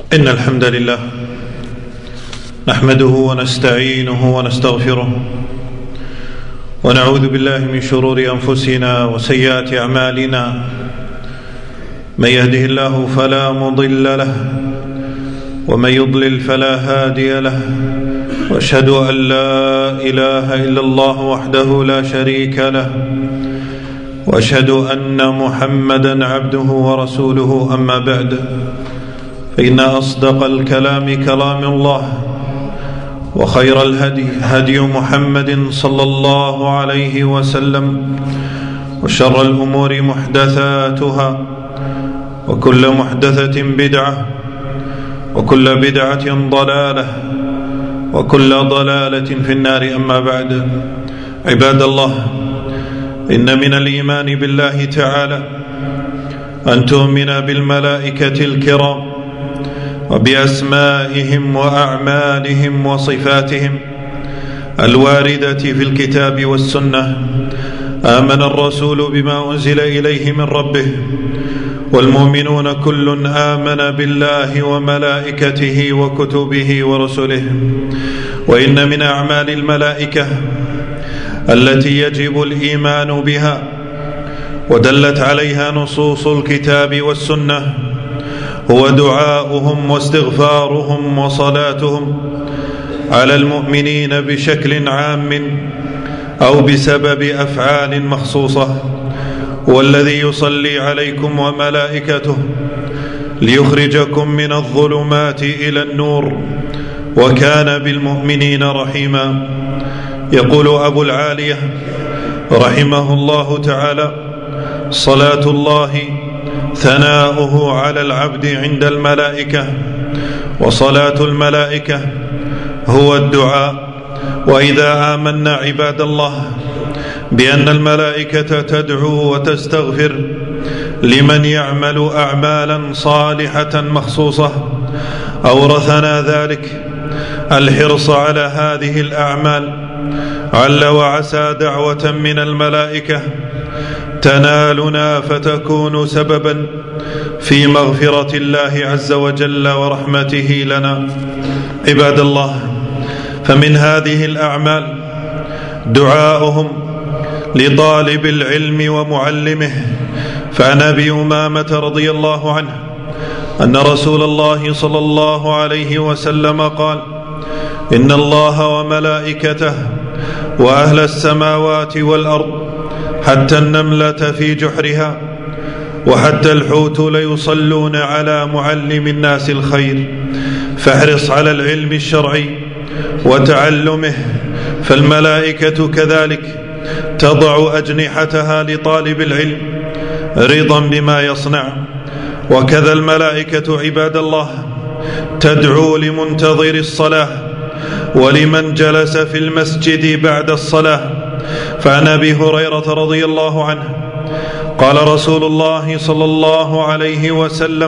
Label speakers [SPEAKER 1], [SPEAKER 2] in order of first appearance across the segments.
[SPEAKER 1] إن الحمد لله نحمده ونستعينه ونستغفره ونعوذ بالله من شرور أنفسنا وسيئات أعمالنا. من يهده الله فلا مضل له ومن يضلل فلا هادي له، وأشهد أن لا إله إلا الله وحده لا شريك له، وأشهد أن محمدا عبده ورسوله. أما بعد، فإن أصدق الكلام كلام الله، وخير الهدي هدي محمد صلى الله عليه وسلم، وشر الأمور محدثاتها، وكل محدثة بدعة، وكل بدعة ضلالة، وكل ضلالة في النار. أما بعد، عباد الله، إن من الإيمان بالله تعالى أن تؤمن بالملائكة الكرام وبأسمائهم وأعمالهم وصفاتهم الواردة في الكتاب والسنة. آمن الرسول بما أنزل إليه من ربه، والمؤمنون كل آمن بالله وملائكته وكتبه ورسله. وإن من أعمال الملائكة التي يجب الإيمان بها ودلت عليها نصوص الكتاب والسنة هو دعاؤهم واستغفارهم وصلاتهم على المؤمنين بشكل عام أو بسبب أفعال مخصوصة. والذي يصلي عليكم وملائكته ليخرجكم من الظلمات إلى النور، وكان بالمؤمنين رحيما. يقول أبو العالية رحمه الله تعالى: صلاة الله ثناؤه على العبد عند الملائكة، وصلاة الملائكة هو الدعاء. وإذا آمنا عباد الله بأن الملائكة تدعو وتستغفر لمن يعمل أعمالا صالحة مخصوصة، أورثنا ذلك الحرص على هذه الأعمال، عل وعسى دعوة من الملائكة تنالنا فتكون سببا في مغفرة الله عز وجل ورحمته لنا. عباد الله، فمن هذه الأعمال دعاؤهم لطالب العلم ومعلمه. فعن أبي أمامة رضي الله عنه أن رسول الله صلى الله عليه وسلم قال: إن الله وملائكته وأهل السماوات والأرض حتى النملة في جحرها وحتى الحوت ليصلون على معلم الناس الخير، فاحرص على العلم الشرعي وتعلمه. فالملائكة كذلك تضع أجنحتها لطالب العلم رضا بما يصنع. وكذا الملائكة عباد الله تدعو لمنتظر الصلاة ولمن جلس في المسجد بعد الصلاة. فعن أبي هريرة رضي الله عنه قال رسول الله صلى الله عليه وسلم: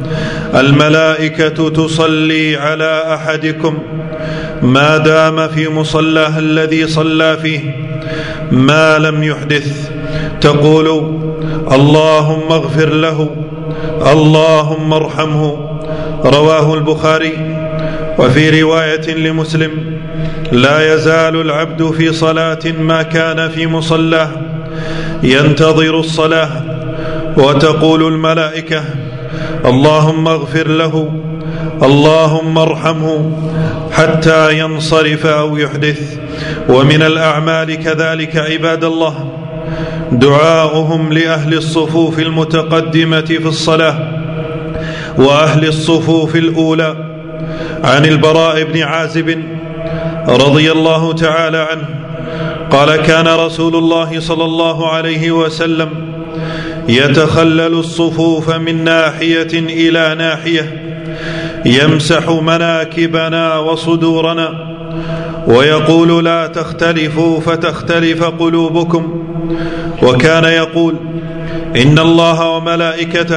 [SPEAKER 1] الملائكة تصلي على أحدكم ما دام في مصلاه الذي صلى فيه ما لم يحدث، تقول: اللهم اغفر له، اللهم ارحمه. رواه البخاري. وفي رواية لمسلم: لا يزال العبد في صلاة ما كان في مصلاه ينتظر الصلاة، وتقول الملائكة: اللهم اغفر له، اللهم ارحمه، حتى ينصرف أو يحدث. ومن الأعمال كذلك عباد الله دعاؤهم لأهل الصفوف المتقدمة في الصلاة وأهل الصفوف الأولى. عن البراء بن عازب رضي الله تعالى عنه قال: كان رسول الله صلى الله عليه وسلم يتخلل الصفوف من ناحية إلى ناحية، يمسح مناكبنا وصدورنا، ويقول: لا تختلفوا فتختلف قلوبكم. وكان يقول: إن الله وملائكته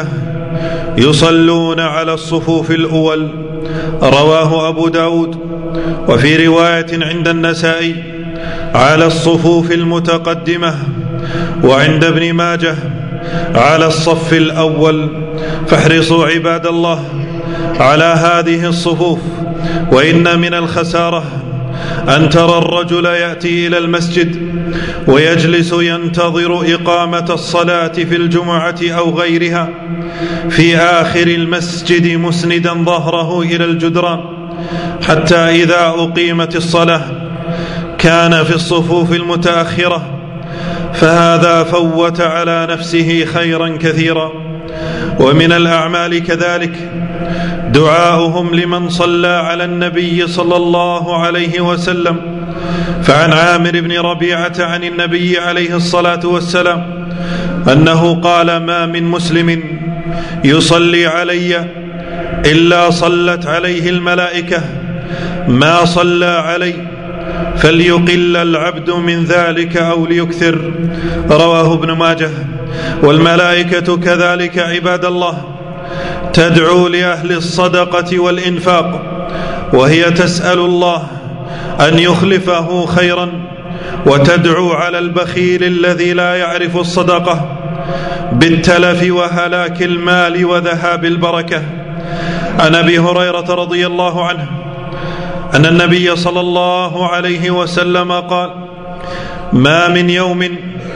[SPEAKER 1] يصلون على الصفوف الأول. رواه أبو داود. وفي رواية عند النسائي: على الصفوف المتقدمة. وعند ابن ماجه: على الصف الأول. فاحرصوا عباد الله على هذه الصفوف. وإن من الخسارة أن ترى الرجل يأتي إلى المسجد ويجلس ينتظر إقامة الصلاة في الجمعة أو غيرها في آخر المسجد مسندا ظهره إلى الجدران، حتى إذا أقيمت الصلاة كان في الصفوف المتأخرة، فهذا فوت على نفسه خيرا كثيرا. ومن الأعمال كذلك دعاؤهم لمن صلى على النبي صلى الله عليه وسلم. فعن عامر بن ربيعة عن النبي عليه الصلاة والسلام أنه قال: ما من مسلم يصلي علي إلا صلت عليه الملائكة ما صلى علي، فليقل العبد من ذلك أو ليكثر. رواه ابن ماجه. والملائكة كذلك عباد الله تدعو لأهل الصدقة والإنفاق، وهي تسأل الله أن يخلفه خيرا، وتدعو على البخيل الذي لا يعرف الصدقة بالتلف وهلاك المال وذهاب البركة. عن أبي هريرة رضي الله عنه أن النبي صلى الله عليه وسلم قال: ما من يوم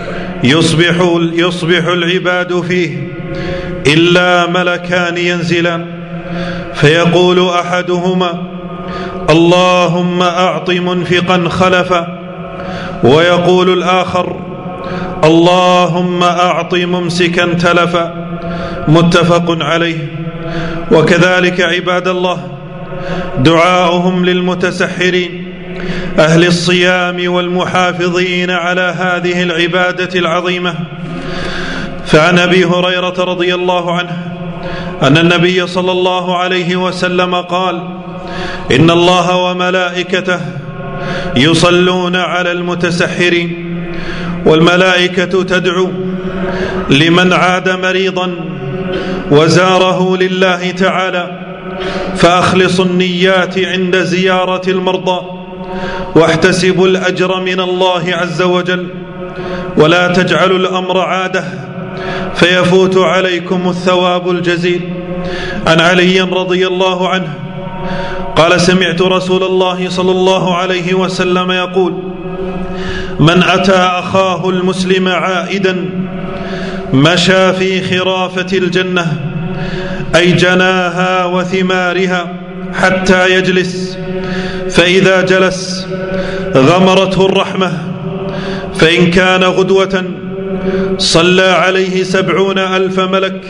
[SPEAKER 1] يصبح العباد فيه إلا ملكان ينزلان، فيقول أحدهما: اللهم أعط منفقا خلفا، ويقول الآخر: اللهم أعط ممسكا تلفا. متفق عليه. وكذلك عباد الله دعاؤهم للمتسحرين أهل الصيام والمحافظين على هذه العبادة العظيمة. فعن أبي هريرة رضي الله عنه أن النبي صلى الله عليه وسلم قال: إن الله وملائكته يصلون على المتسحرين، والملائكة تدعو لمن عاد مريضا وزاره لله تعالى، فأخلصوا النيات عند زيارة المرضى، واحتسبوا الأجر من الله عز وجل، ولا تجعلوا الأمر عادة فيفوت عليكم الثواب الجزيل. عن علي رضي الله عنه قال: سمعت رسول الله صلى الله عليه وسلم يقول: من أتى أخاه المسلم عائدا مشى في خرافة الجنة، أي جناها وثمارها، حتى يجلس، فإذا جلس غمرته الرحمة، فإن كان غدوة صلى عليه 70,000 ملك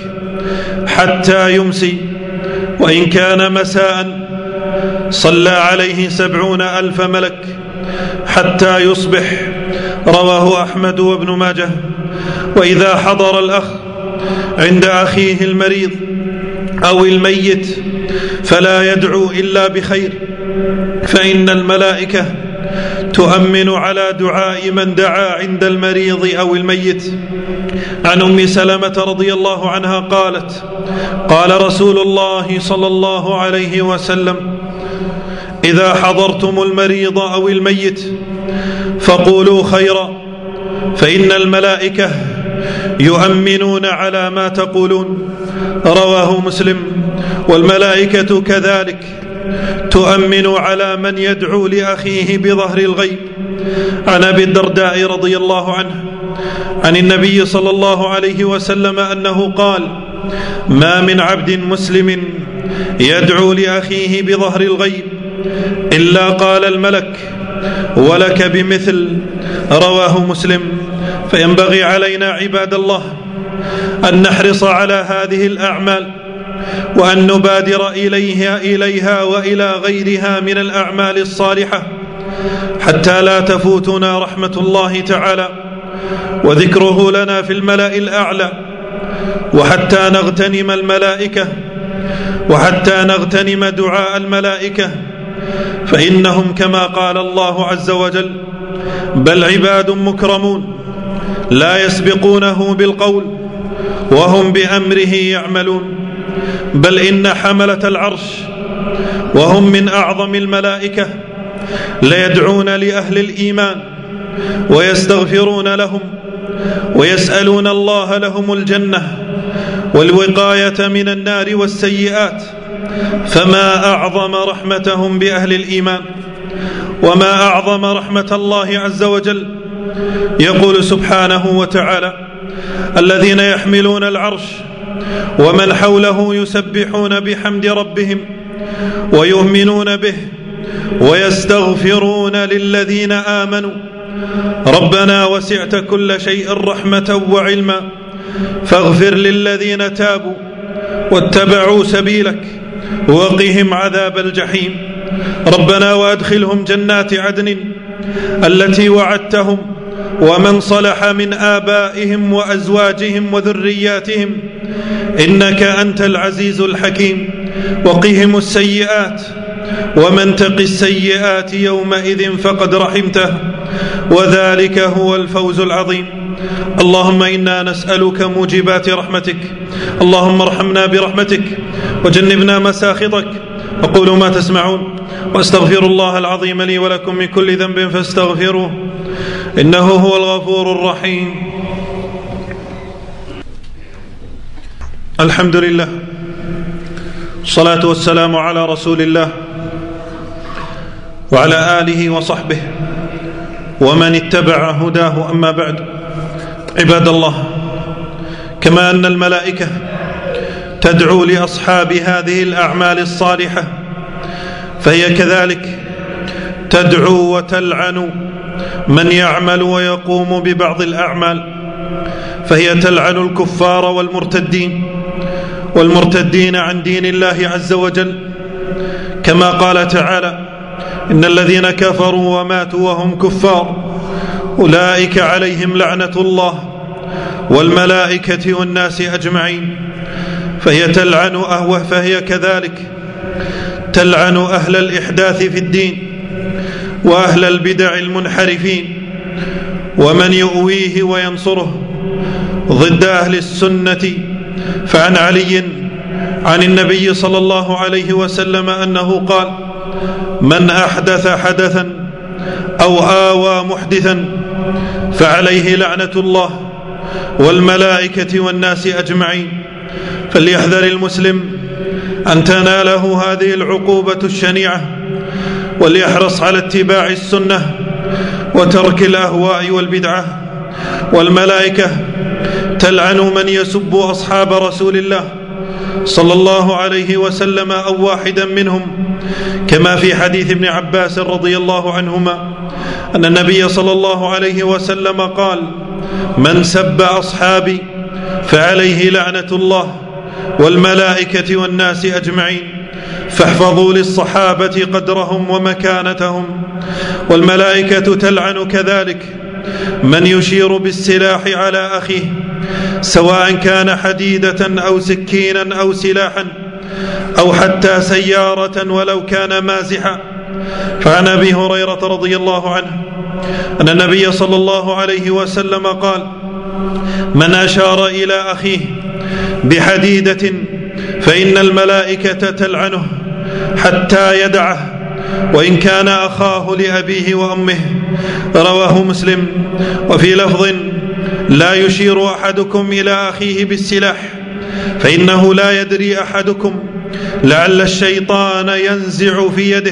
[SPEAKER 1] حتى يمسي، وإن كان مساء صلى عليه 70,000 ملك حتى يصبح. رواه أحمد وابن ماجه. وإذا حضر الأخ عند أخيه المريض أو الميت فلا يدعو إلا بخير، فإن الملائكة تؤمن على دعاء من دعا عند المريض أو الميت. عن أم سلمة رضي الله عنها قالت: قال رسول الله صلى الله عليه وسلم: إذا حضرتم المريض أو الميت فقولوا خيرا، فإن الملائكة يؤمنون على ما تقولون. رواه مسلم. والملائكة كذلك تؤمن على من يدعو لأخيه بظهر الغيب. عن أبي الدرداء رضي الله عنه عن النبي صلى الله عليه وسلم أنه قال: ما من عبد مسلم يدعو لأخيه بظهر الغيب إلا قال الملك: ولك بمثل. رواه مسلم. فينبغي علينا عباد الله أن نحرص على هذه الأعمال، وأن نبادر إليها وإلى غيرها من الأعمال الصالحة، حتى لا تفوتنا رحمة الله تعالى وذكره لنا في الملأ الأعلى، وحتى نغتنم الملائكة، وحتى نغتنم دعاء الملائكة، فإنهم كما قال الله عز وجل: بل عباد مكرمون لا يسبقونه بالقول وهم بأمره يعملون. بل إن حملة العرش وهم من أعظم الملائكة ليدعون لأهل الإيمان ويستغفرون لهم ويسألون الله لهم الجنة والوقاية من النار والسيئات، فما أعظم رحمتهم بأهل الإيمان، وما أعظم رحمة الله عز وجل. يقول سبحانه وتعالى: الذين يحملون العرش ومن حوله يسبحون بحمد ربهم ويؤمنون به ويستغفرون للذين آمنوا ربنا وسعت كل شيء رحمة وعلما فاغفر للذين تابوا واتبعوا سبيلك وقهم عذاب الجحيم ربنا وأدخلهم جنات عدن التي وعدتهم ومن صلح من آبائهم وأزواجهم وذرياتهم إنك أنت العزيز الحكيم وقهم السيئات ومن تق السيئات يومئذ فقد رحمته وذلك هو الفوز العظيم. اللهم إنا نسألك موجبات رحمتك، اللهم ارحمنا برحمتك وجنبنا مساخطك. أقول ما تسمعون وأستغفر الله العظيم لي ولكم من كل ذنب فاستغفروه إنه هو الغفور الرحيم. الحمد لله، الصلاة والسلام على رسول الله وعلى آله وصحبه ومن اتبع هداه. أما بعد، عباد الله، كما أن الملائكة تدعو لأصحاب هذه الأعمال الصالحة، فهي كذلك تدعو وتلعن من يعمل ويقوم ببعض الأعمال، فهي تلعن الكفار والمرتدين عن دين الله عز وجل، كما قال تعالى: إن الذين كفروا وماتوا وهم كفار أولئك عليهم لعنة الله والملائكة والناس أجمعين. فهي كذلك تلعن أهل الإحداث في الدين وأهل البدع المنحرفين ومن يؤويه وينصره ضد أهل السنة. فعن علي عن النبي صلى الله عليه وسلم أنه قال: من أحدث حدثا أو آوى محدثا فعليه لعنة الله والملائكة والناس أجمعين. فليحذر المسلم أن تناله هذه العقوبة الشنيعة، وليحرص على اتباع السنة وترك الأهواء والبدعة. والملائكة تلعن من يسب أصحاب رسول الله صلى الله عليه وسلم أو واحدا منهم، كما في حديث ابن عباس رضي الله عنهما أن النبي صلى الله عليه وسلم قال: من سب أصحابي فعليه لعنة الله والملائكة والناس أجمعين. فاحفظوا للصحابة قدرهم ومكانتهم. والملائكة تلعن كذلك من يشير بالسلاح على أخيه، سواء كان حديدة أو سكينا أو سلاحا أو حتى سيارة ولو كان مازحا. فعن أبي هريرة رضي الله عنه أن النبي صلى الله عليه وسلم قال: من أشار إلى أخيه بحديدة فإن الملائكة تلعنه حتى يدعه وإن كان أخاه لأبيه وأمه. رواه مسلم. وفي لفظ: لا يشير أحدكم إلى أخيه بالسلاح فإنه لا يدري أحدكم لعل الشيطان ينزع في يده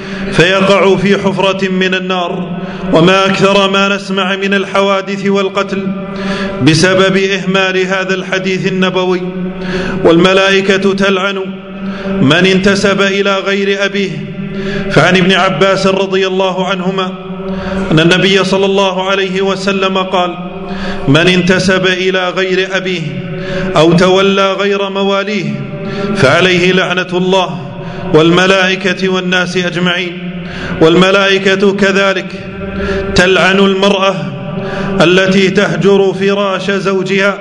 [SPEAKER 1] فيقع في حفرة من النار. وما أكثر ما نسمع من الحوادث والقتل بسبب إهمال هذا الحديث النبوي. والملائكة تلعن من انتسب إلى غير أبيه. فعن ابن عباس رضي الله عنهما أن النبي صلى الله عليه وسلم قال: من انتسب إلى غير أبيه أو تولى غير مواليه فعليه لعنة الله والملائكة والناس أجمعين. والملائكة كذلك تلعن المرأة التي تهجر فراش زوجها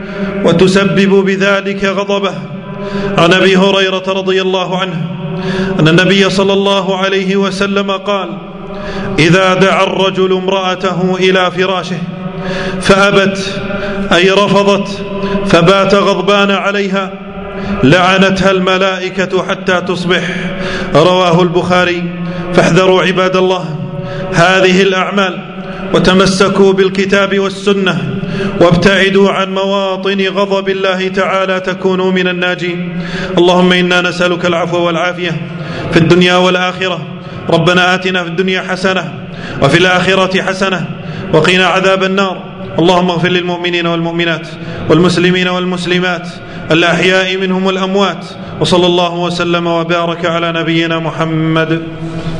[SPEAKER 1] وتسبب بذلك غضبه. عن أبي هريرة رضي الله عنه أن النبي صلى الله عليه وسلم قال: إذا دعا الرجل امرأته إلى فراشه فأبت أي رفضت فبات غضبان عليها لعنتها الملائكة حتى تصبح. رواه البخاري. فاحذروا عباد الله هذه الأعمال وتمسكوا بالكتاب والسنة وابتعدوا عن مواطن غضب الله تعالى تكونوا من الناجين. اللهم إنا نسألك العفو والعافية في الدنيا والآخرة. ربنا آتنا في الدنيا حسنة وفي الآخرة حسنة وقنا عذاب النار. اللهم اغفر للمؤمنين والمؤمنات والمسلمين والمسلمات الأحياء منهم والأموات، وصلى الله وسلم وبارك على نبينا محمد.